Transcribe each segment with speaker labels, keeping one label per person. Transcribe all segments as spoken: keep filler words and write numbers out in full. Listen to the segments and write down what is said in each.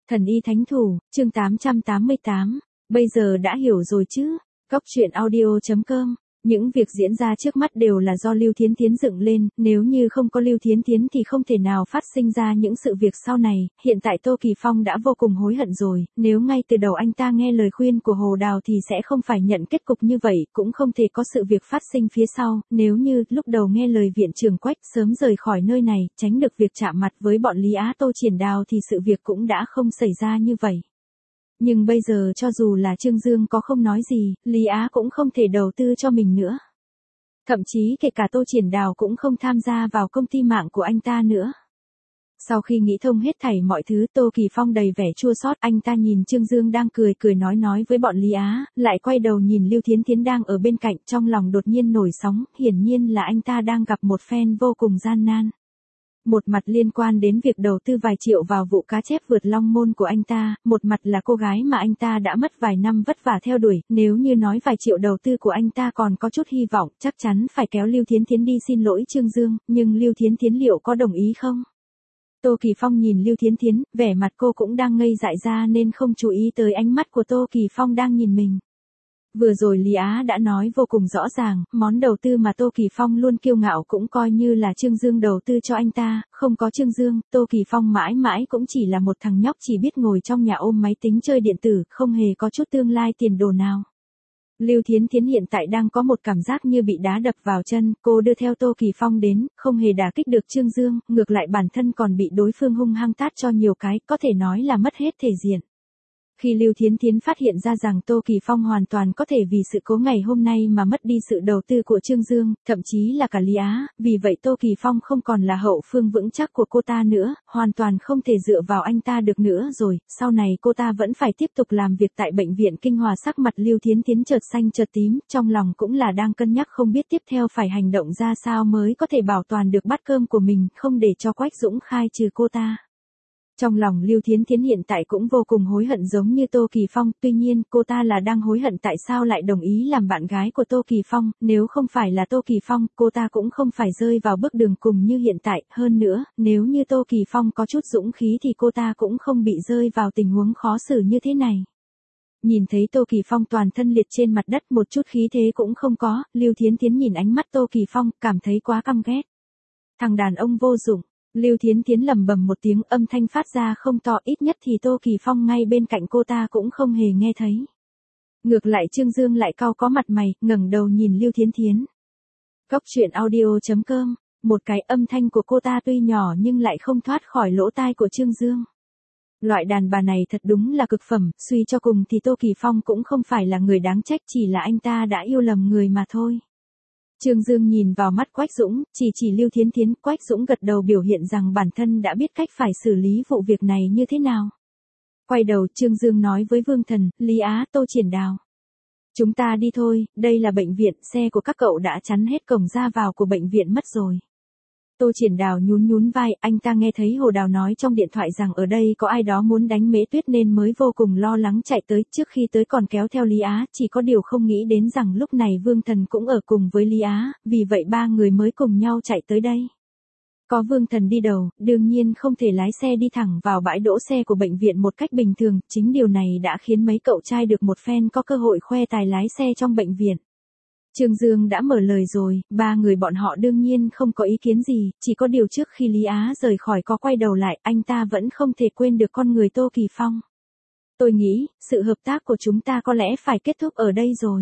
Speaker 1: Thần y thánh thủ, chương tám trăm tám mươi tám. Bây giờ đã hiểu rồi chứ? Góc truyện audio chấm com. Những việc diễn ra trước mắt đều là do Lưu Thiến Thiến dựng lên, nếu như không có Lưu Thiến Thiến thì không thể nào phát sinh ra những sự việc sau này. Hiện tại Tô Kỳ Phong đã vô cùng hối hận rồi, nếu ngay từ đầu anh ta nghe lời khuyên của Hồ Đào thì sẽ không phải nhận kết cục như vậy, cũng không thể có sự việc phát sinh phía sau. Nếu như lúc đầu nghe lời viện trưởng Quách sớm rời khỏi nơi này, tránh được việc chạm mặt với bọn Lý Á Tô Triển Đào thì sự việc cũng đã không xảy ra như vậy. Nhưng bây giờ cho dù là Trương Dương có không nói gì, Lý Á cũng không thể đầu tư cho mình nữa. Thậm chí kể cả Tô Triển Đào cũng không tham gia vào công ty mạng của anh ta nữa. Sau khi nghĩ thông hết thảy mọi thứ, Tô Kỳ Phong đầy vẻ chua xót, anh ta nhìn Trương Dương đang cười cười nói nói với bọn Lý Á, lại quay đầu nhìn Lưu Thiến Thiến đang ở bên cạnh, trong lòng đột nhiên nổi sóng, hiển nhiên là anh ta đang gặp một phen vô cùng gian nan. Một mặt liên quan đến việc đầu tư vài triệu vào vụ cá chép vượt long môn của anh ta, một mặt là cô gái mà anh ta đã mất vài năm vất vả theo đuổi, nếu như nói vài triệu đầu tư của anh ta còn có chút hy vọng, chắc chắn phải kéo Lưu Thiến Thiến đi xin lỗi Trương Dương, nhưng Lưu Thiến Thiến liệu có đồng ý không? Tô Kỳ Phong nhìn Lưu Thiến Thiến, vẻ mặt cô cũng đang ngây dại ra nên không chú ý tới ánh mắt của Tô Kỳ Phong đang nhìn mình. Vừa rồi Lý Á đã nói vô cùng rõ ràng, món đầu tư mà Tô Kỳ Phong luôn kiêu ngạo cũng coi như là Trương Dương đầu tư cho anh ta, không có Trương Dương, Tô Kỳ Phong mãi mãi cũng chỉ là một thằng nhóc chỉ biết ngồi trong nhà ôm máy tính chơi điện tử, không hề có chút tương lai tiền đồ nào. Lưu Thiến Thiến hiện tại đang có một cảm giác như bị đá đập vào chân, cô đưa theo Tô Kỳ Phong đến, không hề đả kích được Trương Dương, ngược lại bản thân còn bị đối phương hung hăng tát cho nhiều cái, có thể nói là mất hết thể diện. Khi Lưu Thiến Thiến phát hiện ra rằng Tô Kỳ Phong hoàn toàn có thể vì sự cố ngày hôm nay mà mất đi sự đầu tư của Trương Dương, thậm chí là cả Lý Á, vì vậy Tô Kỳ Phong không còn là hậu phương vững chắc của cô ta nữa, hoàn toàn không thể dựa vào anh ta được nữa rồi, sau này cô ta vẫn phải tiếp tục làm việc tại bệnh viện Kinh Hòa. Sắc mặt Lưu Thiến Thiến chợt xanh chợt tím, trong lòng cũng là đang cân nhắc không biết tiếp theo phải hành động ra sao mới có thể bảo toàn được bát cơm của mình, không để cho Quách Dũng khai trừ cô ta. Trong lòng Lưu Thiến Thiến hiện tại cũng vô cùng hối hận giống như Tô Kỳ Phong, tuy nhiên cô ta là đang hối hận tại sao lại đồng ý làm bạn gái của Tô Kỳ Phong, nếu không phải là Tô Kỳ Phong, cô ta cũng không phải rơi vào bước đường cùng như hiện tại, hơn nữa, nếu như Tô Kỳ Phong có chút dũng khí thì cô ta cũng không bị rơi vào tình huống khó xử như thế này. Nhìn thấy Tô Kỳ Phong toàn thân liệt trên mặt đất, một chút khí thế cũng không có, Lưu Thiến Thiến nhìn ánh mắt Tô Kỳ Phong, cảm thấy quá căm ghét. Thằng đàn ông vô dụng. Lưu Thiến Thiến lầm bầm một tiếng, âm thanh phát ra không to, ít nhất thì Tô Kỳ Phong ngay bên cạnh cô ta cũng không hề nghe thấy. Ngược lại Trương Dương lại cau có mặt mày, ngẩng đầu nhìn Lưu Thiến Thiến. Góc truyện audio chấm com. Một cái âm thanh của cô ta tuy nhỏ nhưng lại không thoát khỏi lỗ tai của Trương Dương. Loại đàn bà này thật đúng là cực phẩm, suy cho cùng thì Tô Kỳ Phong cũng không phải là người đáng trách, chỉ là anh ta đã yêu lầm người mà thôi. Trương Dương nhìn vào mắt Quách Dũng, chỉ chỉ Lưu Thiến Thiến, Quách Dũng gật đầu biểu hiện rằng bản thân đã biết cách phải xử lý vụ việc này như thế nào. Quay đầu Trương Dương nói với Vương Thần, Lý Á, Tô Triển Đào. Chúng ta đi thôi, đây là bệnh viện, xe của các cậu đã chắn hết cổng ra vào của bệnh viện mất rồi. Tô Triển Đào nhún nhún vai, anh ta nghe thấy Hồ Đào nói trong điện thoại rằng ở đây có ai đó muốn đánh Mễ Tuyết nên mới vô cùng lo lắng chạy tới, trước khi tới còn kéo theo Lý Á, chỉ có điều không nghĩ đến rằng lúc này Vương Thần cũng ở cùng với Lý Á, vì vậy ba người mới cùng nhau chạy tới đây. Có Vương Thần đi đầu, đương nhiên không thể lái xe đi thẳng vào bãi đỗ xe của bệnh viện một cách bình thường, chính điều này đã khiến mấy cậu trai được một phen có cơ hội khoe tài lái xe trong bệnh viện. Trương Dương đã mở lời rồi, ba người bọn họ đương nhiên không có ý kiến gì, chỉ có điều trước khi Lý Á rời khỏi có quay đầu lại, anh ta vẫn không thể quên được con người Tô Kỳ Phong. Tôi nghĩ, sự hợp tác của chúng ta có lẽ phải kết thúc ở đây rồi.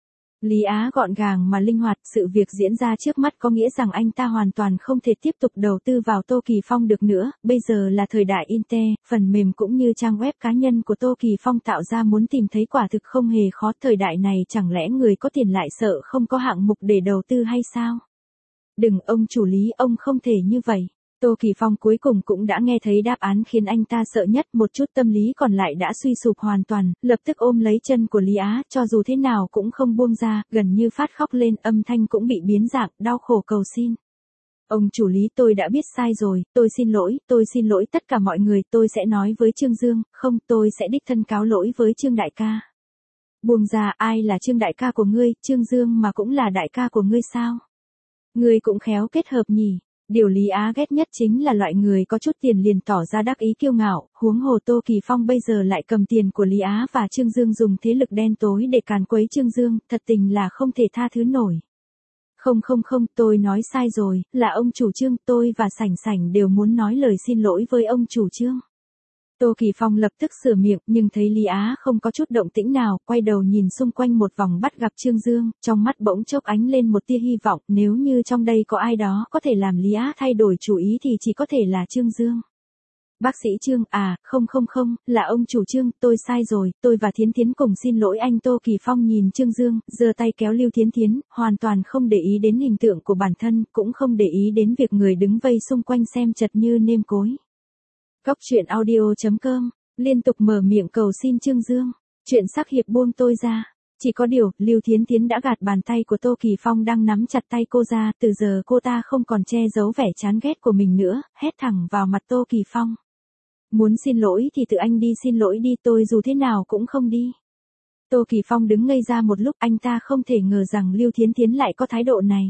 Speaker 1: Lý Á gọn gàng mà linh hoạt, sự việc diễn ra trước mắt có nghĩa rằng anh ta hoàn toàn không thể tiếp tục đầu tư vào Tô Kỳ Phong được nữa, bây giờ là thời đại Inter, phần mềm cũng như trang web cá nhân của Tô Kỳ Phong tạo ra muốn tìm thấy quả thực không hề khó, thời đại này chẳng lẽ người có tiền lại sợ không có hạng mục để đầu tư hay sao? Đừng, ông chủ Lý, ông không thể như vậy. Tô Kỳ Phong cuối cùng cũng đã nghe thấy đáp án khiến anh ta sợ nhất, một chút tâm lý còn lại đã suy sụp hoàn toàn, lập tức ôm lấy chân của Lý Á, cho dù thế nào cũng không buông ra, gần như phát khóc lên, âm thanh cũng bị biến dạng, đau khổ cầu xin. Ông chủ Lý, tôi đã biết sai rồi, tôi xin lỗi, tôi xin lỗi tất cả mọi người, tôi sẽ nói với Trương Dương, không, tôi sẽ đích thân cáo lỗi với Trương đại ca. Buông ra, ai là Trương đại ca của ngươi, Trương Dương mà cũng là đại ca của ngươi sao? Ngươi cũng khéo kết hợp nhỉ? Điều Lý Á ghét nhất chính là loại người có chút tiền liền tỏ ra đắc ý kiêu ngạo, huống hồ Tô Kỳ Phong bây giờ lại cầm tiền của Lý Á và Trương Dương dùng thế lực đen tối để càn quấy Trương Dương, thật tình là không thể tha thứ nổi. Không không không, tôi nói sai rồi, là ông chủ Trương, tôi và Sảnh Sảnh đều muốn nói lời xin lỗi với ông chủ Trương. Tô Kỳ Phong lập tức sửa miệng, nhưng thấy Lý Á không có chút động tĩnh nào, quay đầu nhìn xung quanh một vòng bắt gặp Trương Dương, trong mắt bỗng chốc ánh lên một tia hy vọng, nếu như trong đây có ai đó có thể làm Lý Á thay đổi chủ ý thì chỉ có thể là Trương Dương. Bác sĩ Trương, à, không không không, là ông chủ Trương, tôi sai rồi, tôi và Thiến Thiến cùng xin lỗi anh. Tô Kỳ Phong nhìn Trương Dương, giơ tay kéo Lưu Thiến Thiến, hoàn toàn không để ý đến hình tượng của bản thân, cũng không để ý đến việc người đứng vây xung quanh xem chật như nêm cối. Cóc truyện audio chấm com, liên tục mở miệng cầu xin Trương Dương, chuyện sắc hiệp buông tôi ra. Chỉ có điều, Lưu Thiến Thiến đã gạt bàn tay của Tô Kỳ Phong đang nắm chặt tay cô ra, từ giờ cô ta không còn che giấu vẻ chán ghét của mình nữa, hét thẳng vào mặt Tô Kỳ Phong. Muốn xin lỗi thì tự anh đi xin lỗi đi, tôi dù thế nào cũng không đi. Tô Kỳ Phong đứng ngây ra một lúc, anh ta không thể ngờ rằng Lưu Thiến Thiến lại có thái độ này.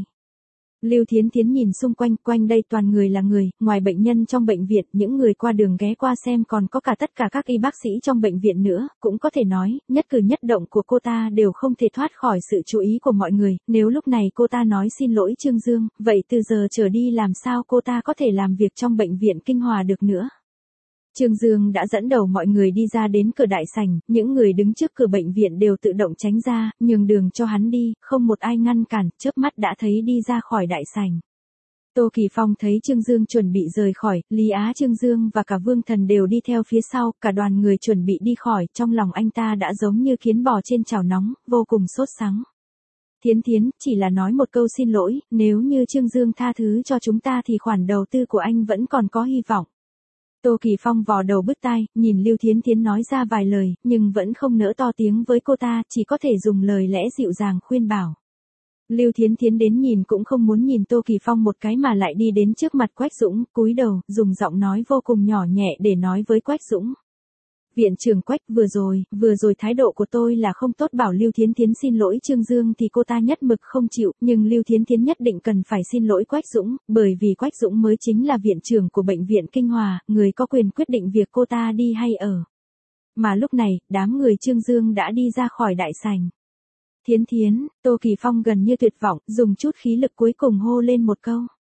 Speaker 1: Lưu Thiến Thiến nhìn xung quanh, quanh đây toàn người là người, ngoài bệnh nhân trong bệnh viện, những người qua đường ghé qua xem còn có cả tất cả các y bác sĩ trong bệnh viện nữa, cũng có thể nói, nhất cử nhất động của cô ta đều không thể thoát khỏi sự chú ý của mọi người, nếu lúc này cô ta nói xin lỗi Trương Dương, vậy từ giờ trở đi làm sao cô ta có thể làm việc trong bệnh viện Kinh Hòa được nữa. Trương Dương đã dẫn đầu mọi người đi ra đến cửa đại sảnh, những người đứng trước cửa bệnh viện đều tự động tránh ra, nhường đường cho hắn đi, không một ai ngăn cản, chớp mắt đã thấy đi ra khỏi đại sảnh. Tô Kỳ Phong thấy Trương Dương chuẩn bị rời khỏi, Lý Á, Trương Dương và cả Vương Thần đều đi theo phía sau, cả đoàn người chuẩn bị đi khỏi, trong lòng anh ta đã giống như kiến bò trên chảo nóng, vô cùng sốt sắng. Thiến Thiến, chỉ là nói một câu xin lỗi, nếu như Trương Dương tha thứ cho chúng ta thì khoản đầu tư của anh vẫn còn có hy vọng. Tô Kỳ Phong vò đầu bứt tai, nhìn Lưu Thiến Thiến nói ra vài lời, nhưng vẫn không nỡ to tiếng với cô ta, chỉ có thể dùng lời lẽ dịu dàng khuyên bảo. Lưu Thiến Thiến đến nhìn cũng không muốn nhìn Tô Kỳ Phong một cái mà lại đi đến trước mặt Quách Dũng, cúi đầu, dùng giọng nói vô cùng nhỏ nhẹ để nói với Quách Dũng. Viện trưởng Quách, vừa rồi, vừa rồi thái độ của tôi là không tốt, bảo Lưu Thiến Thiến xin lỗi Trương Dương thì cô ta nhất mực không chịu, nhưng Lưu Thiến Thiến nhất định cần phải xin lỗi Quách Dũng, bởi vì Quách Dũng mới chính là viện trưởng của bệnh viện Kinh Hòa, người có quyền quyết định việc cô ta đi hay ở. Mà lúc này, đám người Trương Dương đã đi ra khỏi đại sảnh. Thiến Thiến, Tô Kỳ Phong gần như tuyệt vọng, dùng chút khí lực cuối cùng hô lên một câu.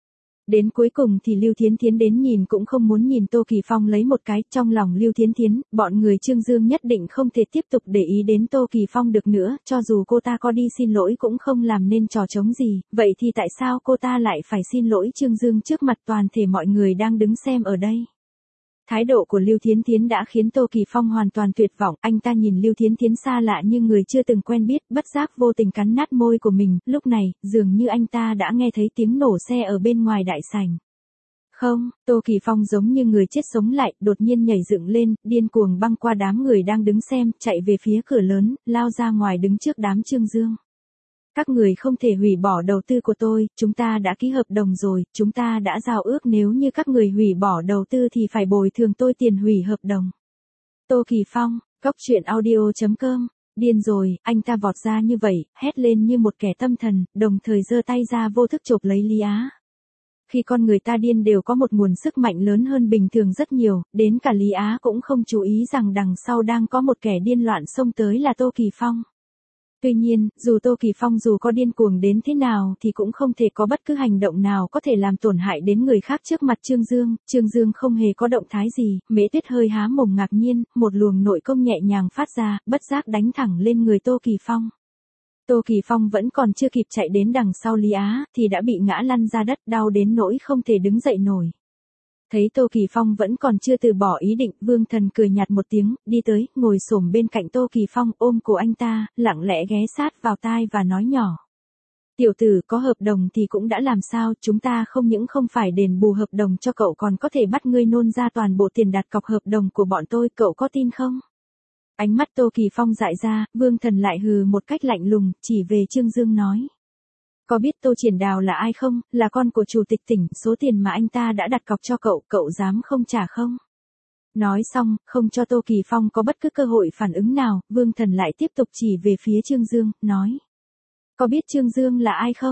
Speaker 1: Đến cuối cùng thì Lưu Thiến Thiến đến nhìn cũng không muốn nhìn Tô Kỳ Phong lấy một cái, trong lòng Lưu Thiến Thiến, bọn người Trương Dương nhất định không thể tiếp tục để ý đến Tô Kỳ Phong được nữa, cho dù cô ta có đi xin lỗi cũng không làm nên trò trống gì, vậy thì tại sao cô ta lại phải xin lỗi Trương Dương trước mặt toàn thể mọi người đang đứng xem ở đây? Thái độ của Lưu Thiến Thiến đã khiến Tô Kỳ Phong hoàn toàn tuyệt vọng, anh ta nhìn Lưu Thiến Thiến xa lạ như người chưa từng quen biết, bất giác vô tình cắn nát môi của mình, lúc này, dường như anh ta đã nghe thấy tiếng nổ xe ở bên ngoài đại sảnh. Không, Tô Kỳ Phong giống như người chết sống lại, đột nhiên nhảy dựng lên, điên cuồng băng qua đám người đang đứng xem, chạy về phía cửa lớn, lao ra ngoài đứng trước đám Trương Dương. Các người không thể hủy bỏ đầu tư của tôi, chúng ta đã ký hợp đồng rồi, chúng ta đã giao ước nếu như các người hủy bỏ đầu tư thì phải bồi thường tôi tiền hủy hợp đồng. Tô Kỳ Phong, cóc truyện audio chấm com, điên rồi, anh ta vọt ra như vậy, hét lên như một kẻ tâm thần, đồng thời giơ tay ra vô thức chộp lấy Lý Á. Khi con người ta điên đều có một nguồn sức mạnh lớn hơn bình thường rất nhiều, đến cả Lý Á cũng không chú ý rằng đằng sau đang có một kẻ điên loạn xông tới là Tô Kỳ Phong. Tuy nhiên, dù Tô Kỳ Phong dù có điên cuồng đến thế nào thì cũng không thể có bất cứ hành động nào có thể làm tổn hại đến người khác trước mặt Trương Dương. Trương Dương không hề có động thái gì, Mễ Tuyết hơi há mồm ngạc nhiên, một luồng nội công nhẹ nhàng phát ra, bất giác đánh thẳng lên người Tô Kỳ Phong. Tô Kỳ Phong vẫn còn chưa kịp chạy đến đằng sau Lý Á, thì đã bị ngã lăn ra đất, đau đến nỗi không thể đứng dậy nổi. Thấy Tô Kỳ Phong vẫn còn chưa từ bỏ ý định, Vương Thần cười nhạt một tiếng, đi tới, ngồi xổm bên cạnh Tô Kỳ Phong, ôm cổ anh ta, lặng lẽ ghé sát vào tai và nói nhỏ. Tiểu tử, có hợp đồng thì cũng đã làm sao, chúng ta không những không phải đền bù hợp đồng cho cậu còn có thể bắt ngươi nôn ra toàn bộ tiền đặt cọc hợp đồng của bọn tôi, cậu có tin không? Ánh mắt Tô Kỳ Phong dại ra, Vương Thần lại hừ một cách lạnh lùng, chỉ về Trương Dương nói. Có biết Tô Triển Đào là ai không, là con của chủ tịch tỉnh, số tiền mà anh ta đã đặt cọc cho cậu, cậu dám không trả không? Nói xong, không cho Tô Kỳ Phong có bất cứ cơ hội phản ứng nào, Vương Thần lại tiếp tục chỉ về phía Trương Dương, nói. Có biết Trương Dương là ai không?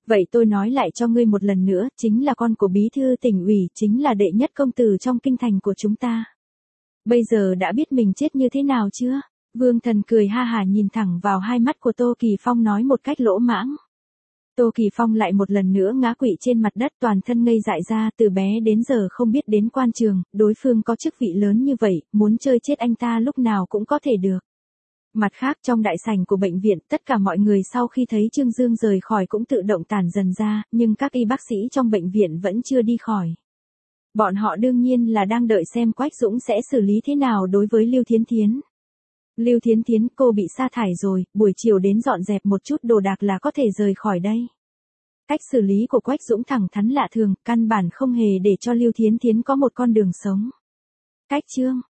Speaker 1: Vậy tôi nói lại cho ngươi một lần nữa, chính là con của bí thư tỉnh ủy, chính là đệ nhất công tử trong kinh thành của chúng ta. Bây giờ đã biết mình chết như thế nào chưa? Vương Thần cười ha hả nhìn thẳng vào hai mắt của Tô Kỳ Phong nói một cách lỗ mãng. Tô Kỳ Phong lại một lần nữa ngã quỵ trên mặt đất, toàn thân ngây dại ra, từ bé đến giờ không biết đến quan trường, đối phương có chức vị lớn như vậy, muốn chơi chết anh ta lúc nào cũng có thể được. Mặt khác, trong đại sảnh của bệnh viện, tất cả mọi người sau khi thấy Trương Dương rời khỏi cũng tự động tản dần ra, nhưng các y bác sĩ trong bệnh viện vẫn chưa đi khỏi. Bọn họ đương nhiên là đang đợi xem Quách Dũng sẽ xử lý thế nào đối với Lưu Thiến Thiến. Lưu Thiến Thiến, cô bị sa thải rồi, buổi chiều đến dọn dẹp một chút đồ đạc là có thể rời khỏi đây. Cách xử lý của Quách Dũng thẳng thắn lạ thường, căn bản không hề để cho Lưu Thiến Thiến có một con đường sống. Cách chương